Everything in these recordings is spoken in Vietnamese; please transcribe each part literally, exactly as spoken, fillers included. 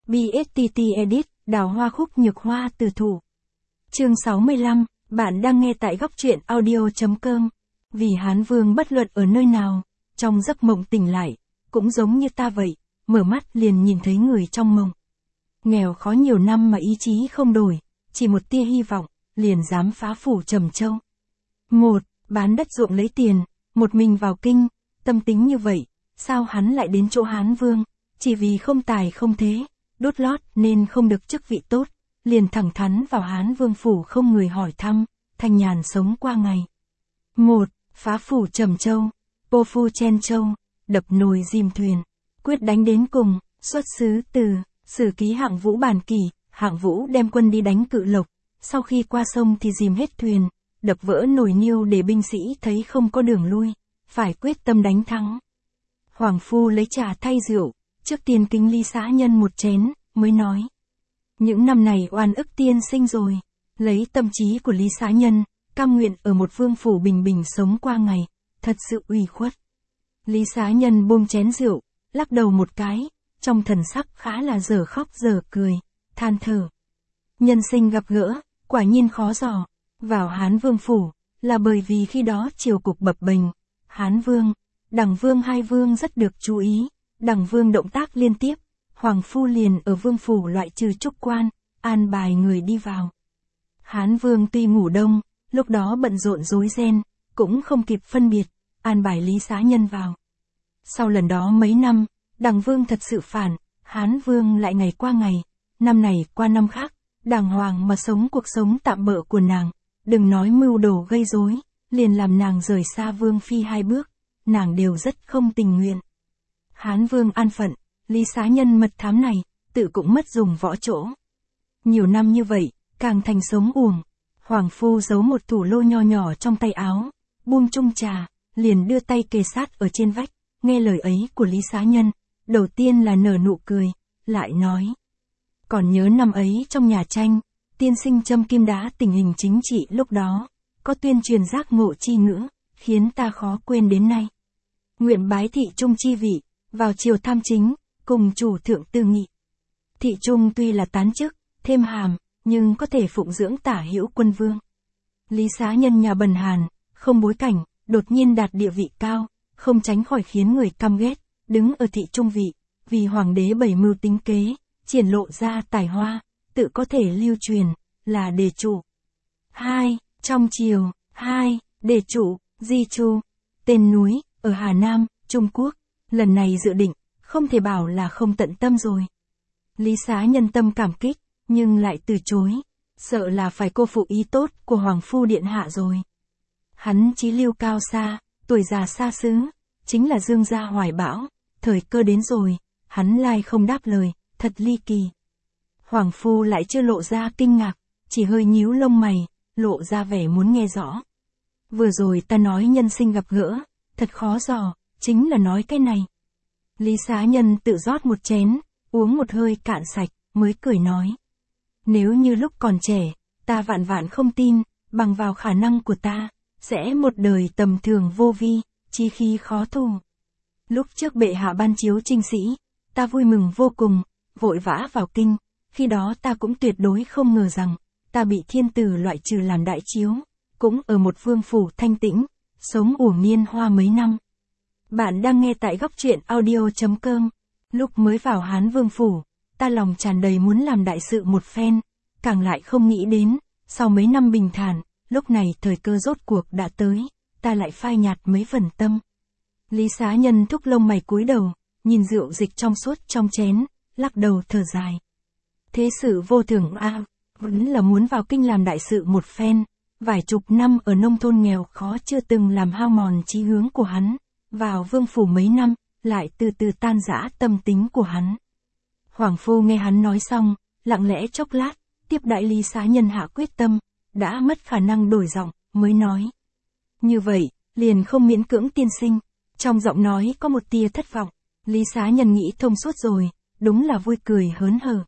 bê ét tê tê Edit, đào hoa khúc nhược hoa từ thủ. Chương sáu mươi lăm, bạn đang nghe tại góc truyện audio chấm com. Vì Hán Vương bất luận ở nơi nào, trong giấc mộng tỉnh lại, cũng giống như ta vậy, mở mắt liền nhìn thấy người trong mộng. Nghèo khó nhiều năm mà ý chí không đổi, chỉ một tia hy vọng, liền dám phá phủ Trầm Châu. Một, bán đất ruộng lấy tiền, một mình vào kinh, tâm tính như vậy, sao hắn lại đến chỗ Hán Vương, chỉ vì không tài không thế, đốt lót nên không được chức vị tốt, liền thẳng thắn vào Hán Vương phủ không người hỏi thăm, thanh nhàn sống qua ngày. Một, phá phủ Trầm Châu, Pô Phu Chen Châu, đập nồi dìm thuyền, quyết đánh đến cùng, xuất xứ từ Sử Ký Hạng Vũ bản kỷ, Hạng Vũ đem quân đi đánh Cự Lộc, sau khi qua sông thì dìm hết thuyền, đập vỡ nồi niêu để binh sĩ thấy không có đường lui, phải quyết tâm đánh thắng. Hoàng phu lấy trà thay rượu, trước tiên kính Lý Xá Nhân một chén, mới nói: những năm này oan ức tiên sinh rồi, lấy tâm trí của Lý Xá Nhân, cam nguyện ở một vương phủ bình bình sống qua ngày, thật sự ủy khuất. Lý Xá Nhân buông chén rượu, lắc đầu một cái, trong thần sắc khá là dở khóc dở cười, than thở: nhân sinh gặp gỡ, quả nhiên khó dò. Vào Hán Vương phủ, là bởi vì khi đó triều cục bập bềnh, Hán Vương, Đằng Vương hai vương rất được chú ý, Đằng Vương động tác liên tiếp, Hoàng phu liền ở vương phủ loại trừ trúc quan, an bài người đi vào. Hán Vương tuy ngủ đông, lúc đó bận rộn rối ren, cũng không kịp phân biệt, an bài Lý Xá Nhân vào. Sau lần đó mấy năm, Đằng Vương thật sự phản, Hán Vương lại ngày qua ngày, năm này qua năm khác, đàng hoàng mà sống cuộc sống tạm bợ của nàng, đừng nói mưu đồ gây rối, liền làm nàng rời xa Vương phi hai bước, nàng đều rất không tình nguyện. Hán Vương an phận, Lý Xá Nhân mật thám này, tự cũng mất dùng võ chỗ. Nhiều năm như vậy, càng thành sống uổng. Hoàng phu giấu một thủ lô nho nhỏ trong tay áo, buông chung trà, liền đưa tay kề sát ở trên vách, nghe lời ấy của Lý Xá Nhân, đầu tiên là nở nụ cười, lại nói: còn nhớ năm ấy trong nhà tranh, tiên sinh châm kim đá tình hình chính trị lúc đó, có tuyên truyền giác ngộ chi ngữ, khiến ta khó quên đến nay. Nguyện bái thị trung chi vị, vào triều tham chính, cùng chủ thượng tư nghị. Thị trung tuy là tán chức, thêm hàm, nhưng có thể phụng dưỡng tả hữu quân vương. Lý Xá Nhân nhà bần hàn, không bối cảnh, đột nhiên đạt địa vị cao, không tránh khỏi khiến người căm ghét, đứng ở thị trung vị, vì hoàng đế bảy mưu tính kế, triển lộ ra tài hoa, tự có thể lưu truyền, là đề chủ. Hai, trong triều, hai, đề chủ, Di Chu, tên núi, ở Hà Nam, Trung Quốc, lần này dự định, không thể bảo là không tận tâm rồi. Lý Xá Nhân tâm cảm kích, nhưng lại từ chối, sợ là phải cô phụ ý tốt của Hoàng phu điện hạ rồi. Hắn chí lưu cao xa, tuổi già xa xứ, chính là dương gia hoài bão, thời cơ đến rồi, hắn lai không đáp lời, thật ly kỳ. Hoàng phu lại chưa lộ ra kinh ngạc, chỉ hơi nhíu lông mày, lộ ra vẻ muốn nghe rõ. Vừa rồi ta nói nhân sinh gặp gỡ, thật khó dò, chính là nói cái này. Lý Xá Nhân tự rót một chén, uống một hơi cạn sạch, mới cười nói: nếu như lúc còn trẻ, ta vạn vạn không tin, bằng vào khả năng của ta, sẽ một đời tầm thường vô vi, chi khí khó thu. Lúc trước bệ hạ ban chiếu trinh sĩ, ta vui mừng vô cùng, vội vã vào kinh, khi đó ta cũng tuyệt đối không ngờ rằng, ta bị thiên tử loại trừ làm đại chiếu, cũng ở một vương phủ thanh tĩnh, sống uổng niên hoa mấy năm. Bạn đang nghe tại góc truyện audio chấm com. Lúc mới vào Hán Vương phủ, ta lòng tràn đầy muốn làm đại sự một phen, càng lại không nghĩ đến, sau mấy năm bình thản, lúc này thời cơ rốt cuộc đã tới, ta lại phai nhạt mấy phần tâm. Lý Xá Nhân thúc lông mày cúi đầu, nhìn rượu dịch trong suốt trong chén, lắc đầu thở dài. Thế sự vô thường a, à, vẫn là muốn vào kinh làm đại sự một phen, vài chục năm ở nông thôn nghèo khó chưa từng làm hao mòn chí hướng của hắn, vào vương phủ mấy năm, lại từ từ tan rã tâm tính của hắn. Hoàng phu nghe hắn nói xong, lặng lẽ chốc lát, tiếp đại Lý Xá Nhân hạ quyết tâm, đã mất khả năng đổi giọng, mới nói: như vậy, liền không miễn cưỡng tiên sinh. Trong giọng nói có một tia thất vọng. Lý Xá Nhân nghĩ thông suốt rồi, đúng là vui cười hớn hở.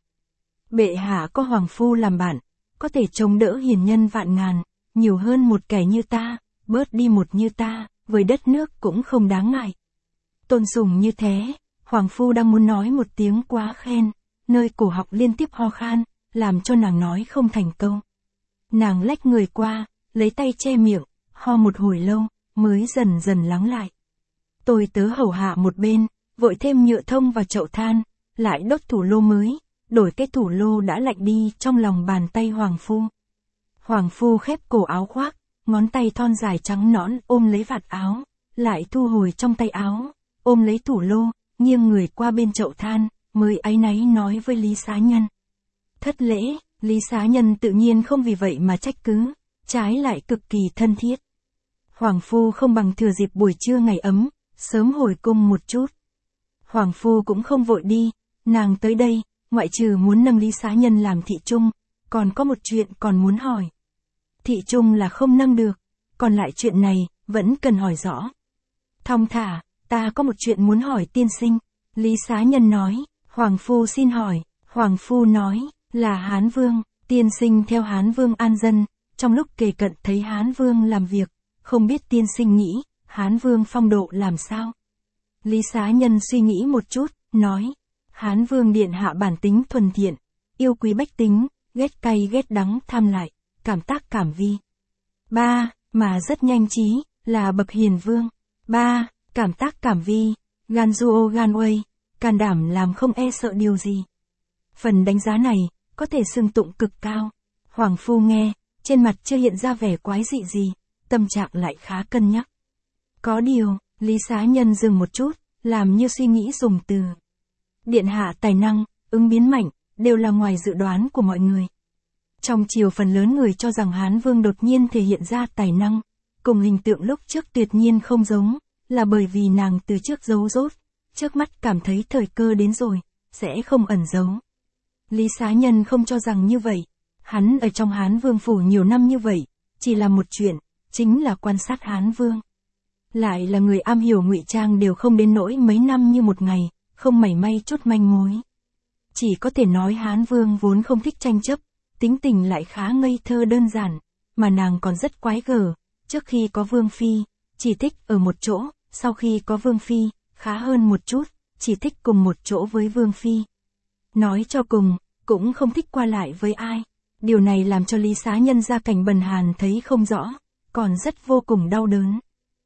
Bệ hạ có hoàng phu làm bạn, có thể chống đỡ hiền nhân vạn ngàn, nhiều hơn một kẻ như ta, bớt đi một như ta, với đất nước cũng không đáng ngại. Tôn sùng như thế, hoàng phu đang muốn nói một tiếng quá khen, nơi cổ họng liên tiếp ho khan, làm cho nàng nói không thành câu. Nàng lách người qua, lấy tay che miệng, ho một hồi lâu, mới dần dần lắng lại. Tôi tớ hầu hạ một bên, vội thêm nhựa thông vào chậu than, lại đốt thủ lô mới, đổi cái thủ lô đã lạnh đi trong lòng bàn tay Hoàng Phu. Hoàng Phu khép cổ áo khoác, ngón tay thon dài trắng nõn ôm lấy vạt áo, lại thu hồi trong tay áo, ôm lấy thủ lô, nghiêng người qua bên chậu than, mới áy náy nói với Lý Xá Nhân. Thất lễ, Lý Xá Nhân tự nhiên không vì vậy mà trách cứ, trái lại cực kỳ thân thiết. Hoàng Phu không bằng thừa dịp buổi trưa ngày ấm, sớm hồi cung một chút. Hoàng Phu cũng không vội đi, nàng tới đây, ngoại trừ muốn nâng Lý Xá Nhân làm thị trung, còn có một chuyện còn muốn hỏi. Thị trung là không nâng được, còn lại chuyện này, vẫn cần hỏi rõ. Thong thả, ta có một chuyện muốn hỏi tiên sinh. Lý Xá Nhân nói, Hoàng Phu xin hỏi. Hoàng Phu nói, là Hán Vương, tiên sinh theo Hán Vương an dân, trong lúc kề cận thấy Hán Vương làm việc, không biết tiên sinh nghĩ, Hán Vương phong độ làm sao? Lý Xá Nhân suy nghĩ một chút, nói, Hán Vương điện hạ bản tính thuần thiện, yêu quý bách tính, ghét cay ghét đắng tham lại, cảm tác cảm vi. Ba, mà rất nhanh trí, là bậc hiền vương. Ba, cảm tác cảm vi, gan duo gan uây, can đảm làm không e sợ điều gì. Phần đánh giá này, có thể xưng tụng cực cao. Hoàng Phu nghe, trên mặt chưa hiện ra vẻ quái dị gì, tâm trạng lại khá cân nhắc. Có điều, Lý Xá Nhân dừng một chút, làm như suy nghĩ dùng từ. Điện hạ tài năng, ứng biến mạnh, đều là ngoài dự đoán của mọi người. Trong triều phần lớn người cho rằng Hán Vương đột nhiên thể hiện ra tài năng, cùng hình tượng lúc trước tuyệt nhiên không giống, là bởi vì nàng từ trước giấu rốt, trước mắt cảm thấy thời cơ đến rồi, sẽ không ẩn giấu. Lý Xá Nhân không cho rằng như vậy, hắn ở trong Hán Vương phủ nhiều năm như vậy, chỉ là một chuyện, chính là quan sát Hán Vương. Lại là người am hiểu ngụy trang đều không đến nỗi mấy năm như một ngày, không mảy may chút manh mối. Chỉ có thể nói Hán Vương vốn không thích tranh chấp, tính tình lại khá ngây thơ đơn giản, mà nàng còn rất quái gở, trước khi có Vương Phi, chỉ thích ở một chỗ, sau khi có Vương Phi, khá hơn một chút, chỉ thích cùng một chỗ với Vương Phi. Nói cho cùng, cũng không thích qua lại với ai. Điều này làm cho Lý Xá Nhân gia cảnh bần hàn thấy không rõ, còn rất vô cùng đau đớn.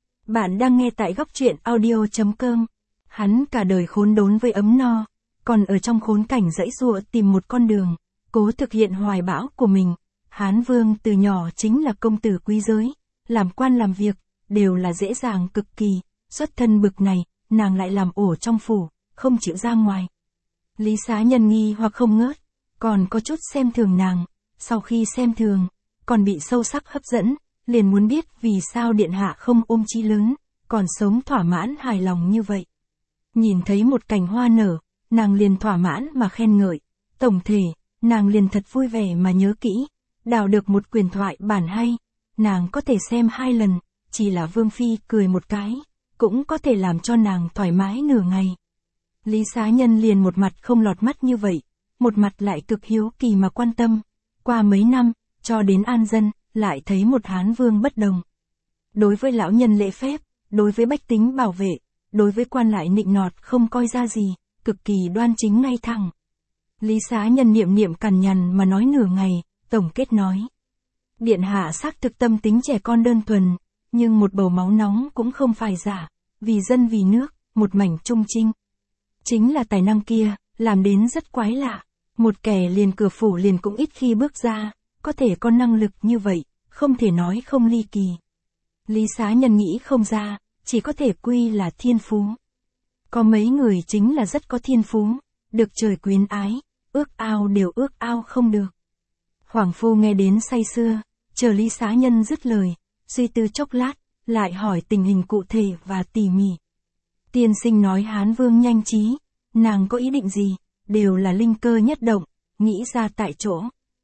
Bạn đang nghe tại góc truyện audio chấm com. Hắn cả đời khốn đốn với ấm no, còn ở trong khốn cảnh dãy giụa tìm một con đường, cố thực hiện hoài bão của mình. Hán Vương từ nhỏ chính là công tử quý giới, làm quan làm việc, đều là dễ dàng cực kỳ, xuất thân bực này, nàng lại làm ổ trong phủ, không chịu ra ngoài. Lý Xá Nhân nghi hoặc không ngớt, còn có chút xem thường nàng, sau khi xem thường, còn bị sâu sắc hấp dẫn, liền muốn biết vì sao điện hạ không ôm chí lớn, còn sống thỏa mãn hài lòng như vậy. Nhìn thấy một cành hoa nở, nàng liền thỏa mãn mà khen ngợi, tổng thể, nàng liền thật vui vẻ mà nhớ kỹ, đào được một quyền thoại bản hay, nàng có thể xem hai lần, chỉ là Vương Phi cười một cái, cũng có thể làm cho nàng thoải mái nửa ngày. Lý Xá Nhân liền một mặt không lọt mắt như vậy, một mặt lại cực hiếu kỳ mà quan tâm, qua mấy năm, cho đến an dân, lại thấy một Hán Vương bất đồng. Đối với lão nhân lễ phép, đối với bách tính bảo vệ, đối với quan lại nịnh nọt không coi ra gì, cực kỳ đoan chính ngay thẳng. Lý Xá Nhân niệm niệm cằn nhằn mà nói nửa ngày, tổng kết nói. Điện hạ xác thực tâm tính trẻ con đơn thuần, nhưng một bầu máu nóng cũng không phải giả, vì dân vì nước, một mảnh trung trinh. Chính là tài năng kia, làm đến rất quái lạ, một kẻ liền cửa phủ liền cũng ít khi bước ra, có thể có năng lực như vậy, không thể nói không ly kỳ. Lý Xá Nhân nghĩ không ra, chỉ có thể quy là thiên phú. Có mấy người chính là rất có thiên phú, được trời quyến ái, ước ao đều ước ao không được. Hoàng Phu nghe đến say sưa, chờ Lý Xá Nhân dứt lời, suy tư chốc lát, lại hỏi tình hình cụ thể và tỉ mỉ. Tiên sinh nói Hán Vương nhanh trí, nàng có ý định gì, đều là linh cơ nhất động, nghĩ ra tại chỗ.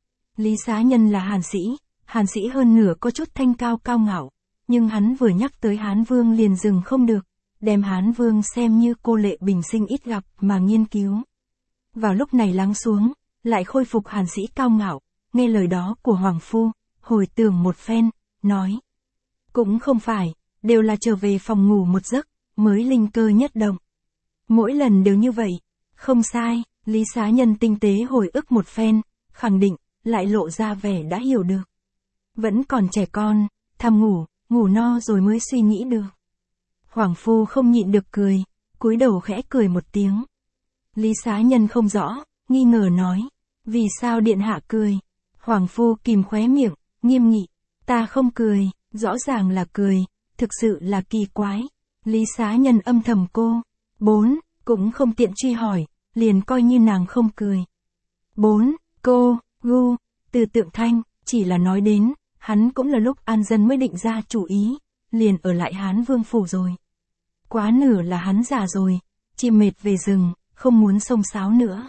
Lý Xá Nhân là Hàn sĩ, Hàn sĩ hơn nửa có chút thanh cao cao ngạo, nhưng hắn vừa nhắc tới Hán Vương liền dừng không được, đem Hán Vương xem như cô lệ bình sinh ít gặp mà nghiên cứu. Vào lúc này lắng xuống, lại khôi phục Hàn sĩ cao ngạo, nghe lời đó của Hoàng Phu, hồi tưởng một phen, nói. Cũng không phải, đều là trở về phòng ngủ một giấc, mới linh cơ nhất động. Mỗi lần đều như vậy, không sai, Lý Xá Nhân tinh tế hồi ức một phen, khẳng định, lại lộ ra vẻ đã hiểu được. Vẫn còn trẻ con, tham ngủ, ngủ no rồi mới suy nghĩ được. Hoàng phu không nhịn được cười, cúi đầu khẽ cười một tiếng. Lý Xá Nhân không rõ, nghi ngờ nói, vì sao điện hạ cười? Hoàng phu kìm khóe miệng, nghiêm nghị, ta không cười, rõ ràng là cười, thực sự là kỳ quái. Lý Xá Nhân âm thầm cô. Bốn, cũng không tiện truy hỏi, liền coi như nàng không cười. Bốn, cô, gu, từ Tượng Thanh, chỉ là nói đến, hắn cũng là lúc an dân mới định ra chủ ý, liền ở lại Hán Vương phủ rồi. Quá nửa là hắn già rồi, chim mệt về rừng, không muốn xông xáo nữa.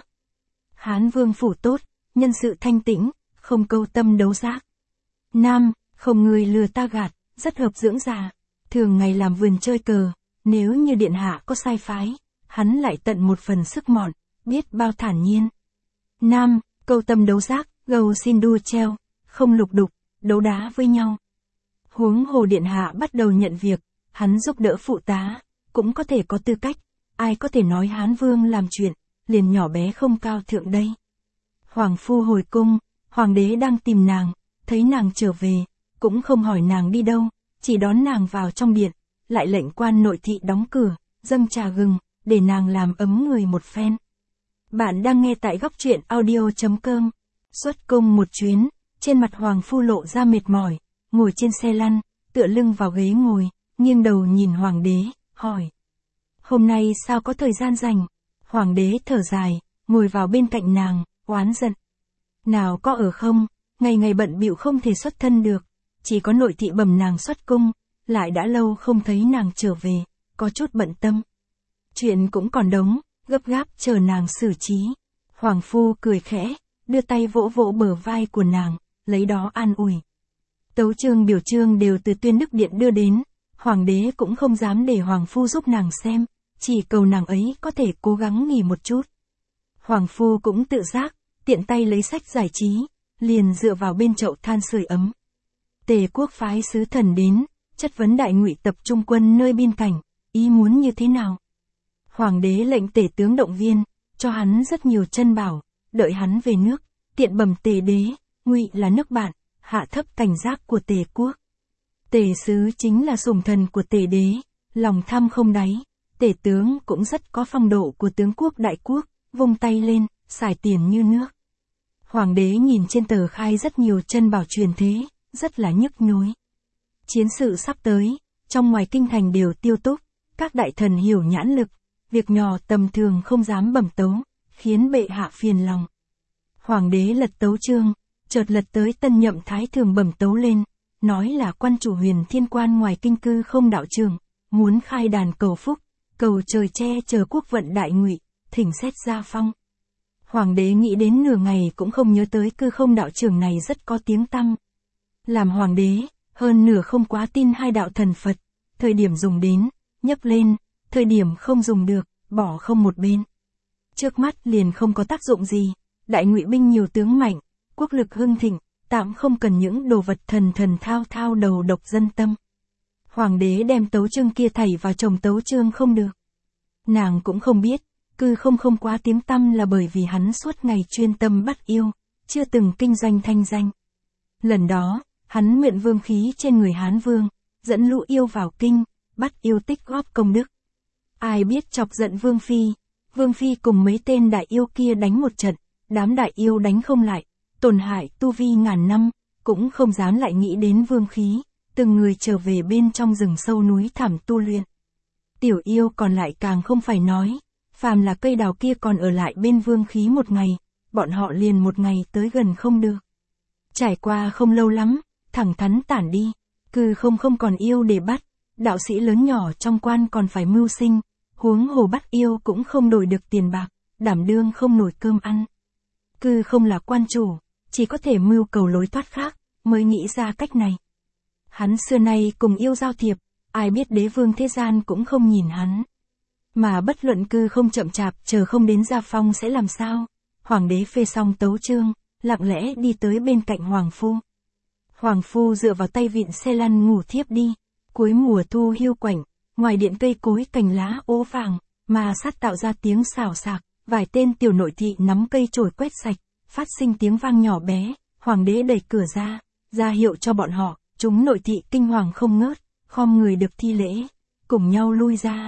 Hán Vương phủ tốt, nhân sự thanh tĩnh, không câu tâm đấu giác. Nam, không người lừa ta gạt, rất hợp dưỡng già, thường ngày làm vườn chơi cờ, nếu như điện hạ có sai phái, hắn lại tận một phần sức mọn, biết bao thản nhiên. Nam, câu tâm đấu giác, gầu xin đua treo, không lục đục, đấu đá với nhau. Huống hồ điện hạ bắt đầu nhận việc, hắn giúp đỡ phụ tá, cũng có thể có tư cách, ai có thể nói Hán Vương làm chuyện, liền nhỏ bé không cao thượng đây. Hoàng phu hồi cung, hoàng đế đang tìm nàng, thấy nàng trở về, cũng không hỏi nàng đi đâu, chỉ đón nàng vào trong điện, lại lệnh quan nội thị đóng cửa, dâng trà gừng, để nàng làm ấm người một phen. Bạn đang nghe tại góc truyện audio chấm com. Xuất cung một chuyến, trên mặt hoàng phu lộ ra mệt mỏi, ngồi trên xe lăn, tựa lưng vào ghế ngồi, nghiêng đầu nhìn hoàng đế, hỏi. Hôm nay sao có thời gian rảnh? Hoàng đế thở dài, ngồi vào bên cạnh nàng, oán giận. Nào có ở không, ngày ngày bận bịu không thể xuất thân được, chỉ có nội thị bẩm nàng xuất cung, lại đã lâu không thấy nàng trở về, có chút bận tâm. Chuyện cũng còn đống, gấp gáp chờ nàng xử trí. Hoàng phu cười khẽ, đưa tay vỗ vỗ bờ vai của nàng, lấy đó an ủi. Tấu chương biểu chương đều từ Tuyên Đức Điện đưa đến, hoàng đế cũng không dám để hoàng phu giúp nàng xem, chỉ cầu nàng ấy có thể cố gắng nghỉ một chút. Hoàng phu cũng tự giác, tiện tay lấy sách giải trí, liền dựa vào bên chậu than sưởi ấm. Tề quốc phái sứ thần đến, chất vấn Đại Ngụy tập trung quân nơi biên cảnh, ý muốn như thế nào? Hoàng đế lệnh tể tướng động viên, cho hắn rất nhiều chân bảo, đợi hắn về nước, tiện bẩm Tề đế, Ngụy là nước bạn, hạ thấp cảnh giác của Tề quốc. Tề sứ chính là sủng thần của Tề đế, lòng tham không đáy, Tề tướng cũng rất có phong độ của tướng quốc đại quốc, vung tay lên, xài tiền như nước. Hoàng đế nhìn trên tờ khai rất nhiều chân bảo truyền thế, rất là nhức nhối. Chiến sự sắp tới, trong ngoài kinh thành đều tiêu túc, các đại thần hiểu nhãn lực, việc nhỏ tầm thường không dám bẩm tấu, khiến bệ hạ phiền lòng. Hoàng đế lật tấu chương, chợt lật tới tân nhậm thái thường bẩm tấu lên, nói là quan chủ Huyền Thiên Quan ngoài kinh cư không đạo trường, muốn khai đàn cầu phúc, cầu trời che chờ quốc vận Đại Ngụy, thỉnh xét gia phong. Hoàng đế nghĩ đến nửa ngày cũng không nhớ tới cư không đạo trường này rất có tiếng tăm. Làm hoàng đế, hơn nửa không quá tin hai đạo thần Phật, thời điểm dùng đến, nhấc lên, thời điểm không dùng được, bỏ không một bên. Trước mắt liền không có tác dụng gì, Đại Ngụy binh nhiều tướng mạnh, quốc lực hưng thịnh, tạm không cần những đồ vật thần thần thao thao đầu độc dân tâm. Hoàng đế đem tấu chương kia thảy vào chồng tấu chương không được. Nàng cũng không biết, cư không không quá tiếng tăm là bởi vì hắn suốt ngày chuyên tâm bắt yêu, chưa từng kinh doanh thanh danh. Lần đó, hắn mượn vương khí trên người Hán Vương, dẫn lũ yêu vào kinh, bắt yêu tích góp công đức. Ai biết chọc giận Vương Phi, Vương Phi cùng mấy tên đại yêu kia đánh một trận, đám đại yêu đánh không lại, tổn hại tu vi ngàn năm, cũng không dám lại nghĩ đến vương khí, từng người trở về bên trong rừng sâu núi thẳm tu luyện. Tiểu yêu còn lại càng không phải nói, phàm là cây đào kia còn ở lại bên vương khí một ngày, bọn họ liền một ngày tới gần không được. Trải qua không lâu lắm, thẳng thắn tản đi, cư không không còn yêu để bắt, đạo sĩ lớn nhỏ trong quan còn phải mưu sinh, huống hồ bắt yêu cũng không đổi được tiền bạc, đảm đương không nổi cơm ăn. Cư không là quan chủ, chỉ có thể mưu cầu lối thoát khác, mới nghĩ ra cách này. Hắn xưa nay cùng yêu giao thiệp, ai biết đế vương thế gian cũng không nhìn hắn. Mà bất luận cư không chậm chạp chờ không đến gia phong sẽ làm sao, hoàng đế phê xong tấu chương, lặng lẽ đi tới bên cạnh hoàng phu. Hoàng phu dựa vào tay vịn xe lăn ngủ thiếp đi, cuối mùa thu hiu quạnh, ngoài điện cây cối cành lá ố vàng, mà sát tạo ra tiếng xào xạc, vài tên tiểu nội thị nắm cây chổi quét sạch, phát sinh tiếng vang nhỏ bé, hoàng đế đẩy cửa ra, ra hiệu cho bọn họ, chúng nội thị kinh hoàng không ngớt, khom người được thi lễ, cùng nhau lui ra.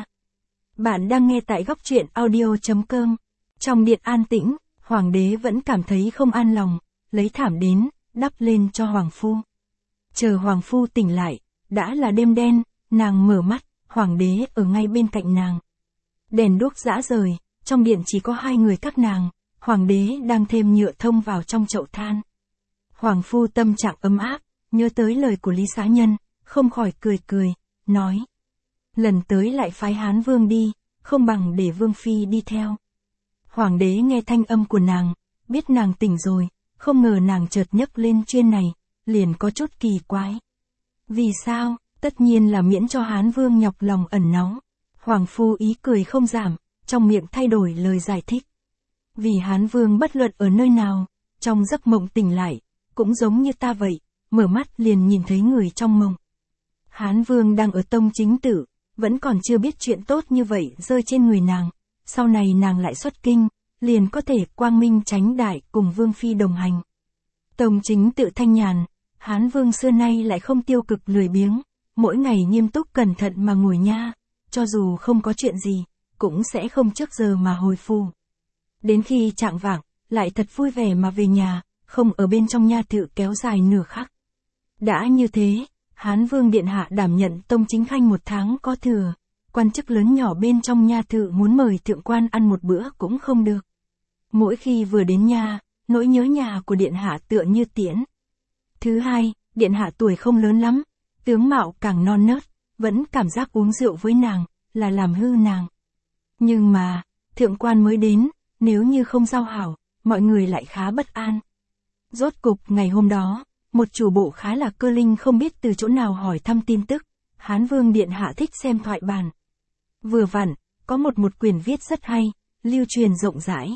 Bạn đang nghe tại góc truyện audio chấm com. Trong điện an tĩnh, hoàng đế vẫn cảm thấy không an lòng, lấy thảm đến, đắp lên cho hoàng phu. Chờ hoàng phu tỉnh lại, đã là đêm đen, nàng mở mắt, hoàng đế ở ngay bên cạnh nàng. Đèn đuốc rã rời, trong điện chỉ có hai người các nàng, hoàng đế đang thêm nhựa thông vào trong chậu than. Hoàng phu tâm trạng ấm áp, nhớ tới lời của Lý Xá Nhân, không khỏi cười cười, nói. Lần tới lại phái Hán Vương đi, không bằng để Vương Phi đi theo. Hoàng đế nghe thanh âm của nàng, biết nàng tỉnh rồi, không ngờ nàng chợt nhấc lên chuyên này, liền có chút kỳ quái. Vì sao? Tất nhiên là miễn cho Hán Vương nhọc lòng ẩn náu. Hoàng phu ý cười không giảm, trong miệng thay đổi lời giải thích. Vì Hán Vương bất luận ở nơi nào, trong giấc mộng tỉnh lại, cũng giống như ta vậy, mở mắt liền nhìn thấy người trong mộng. Hán Vương đang ở tông chính tự, vẫn còn chưa biết chuyện tốt như vậy rơi trên người nàng, sau này nàng lại xuất kinh, liền có thể quang minh chánh đại cùng Vương Phi đồng hành. Tông chính tự thanh nhàn, Hán Vương xưa nay lại không tiêu cực lười biếng, mỗi ngày nghiêm túc cẩn thận mà ngồi nha, cho dù không có chuyện gì, cũng sẽ không trước giờ mà hồi phù. Đến khi chạng vạng, lại thật vui vẻ mà về nhà, không ở bên trong nha thự kéo dài nửa khắc. Đã như thế, Hán Vương điện hạ đảm nhận tông chính khanh một tháng có thừa, quan chức lớn nhỏ bên trong nha thự muốn mời thượng quan ăn một bữa cũng không được. Mỗi khi vừa đến nhà, nỗi nhớ nhà của điện hạ tựa như tiễn. Thứ hai, điện hạ tuổi không lớn lắm, tướng mạo càng non nớt, vẫn cảm giác uống rượu với nàng, là làm hư nàng. Nhưng mà, thượng quan mới đến, nếu như không giao hảo, mọi người lại khá bất an. Rốt cục ngày hôm đó, một chủ bộ khá là cơ linh không biết từ chỗ nào hỏi thăm tin tức, Hán Vương điện hạ thích xem thoại bản. Vừa vặn, có một một quyển viết rất hay, lưu truyền rộng rãi.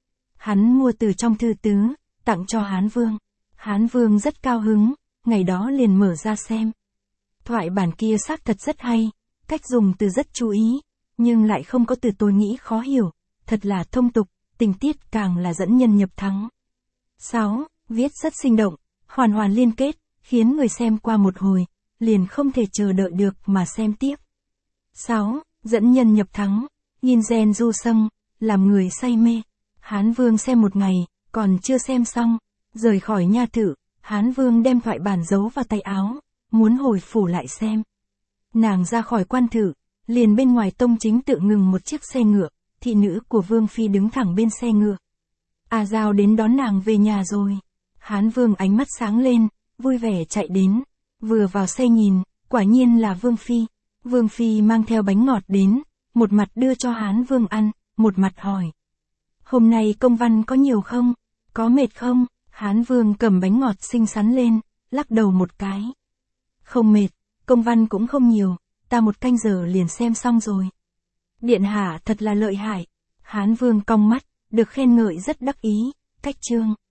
Hắn mua từ trong thư tứ, tặng cho Hán Vương. Hán Vương rất cao hứng, ngày đó liền mở ra xem. Thoại bản kia xác thật rất hay, cách dùng từ rất chú ý, nhưng lại không có từ tôi nghĩ khó hiểu, thật là thông tục, tình tiết càng là dẫn nhân nhập thắng. sáu. Viết rất sinh động, hoàn hoàn liên kết, khiến người xem qua một hồi, liền không thể chờ đợi được mà xem tiếp. sáu. Dẫn nhân nhập thắng, nhìn gen du sâng, làm người say mê. Hán Vương xem một ngày, còn chưa xem xong, rời khỏi nha thự, Hán Vương đem thoại bản giấu vào tay áo, muốn hồi phủ lại xem. Nàng ra khỏi quan thự, liền bên ngoài tông chính tự ngừng một chiếc xe ngựa, thị nữ của Vương Phi đứng thẳng bên xe ngựa. A Giao đến đón nàng về nhà rồi. Hán Vương ánh mắt sáng lên, vui vẻ chạy đến, vừa vào xe nhìn, quả nhiên là Vương Phi. Vương Phi mang theo bánh ngọt đến, một mặt đưa cho Hán Vương ăn, một mặt hỏi. Hôm nay công văn có nhiều không? Có mệt không? Hán Vương cầm bánh ngọt xinh xắn lên, lắc đầu một cái. Không mệt, công văn cũng không nhiều, ta một canh giờ liền xem xong rồi. Điện hạ thật là lợi hại. Hán Vương cong mắt, được khen ngợi rất đắc ý, cách chương.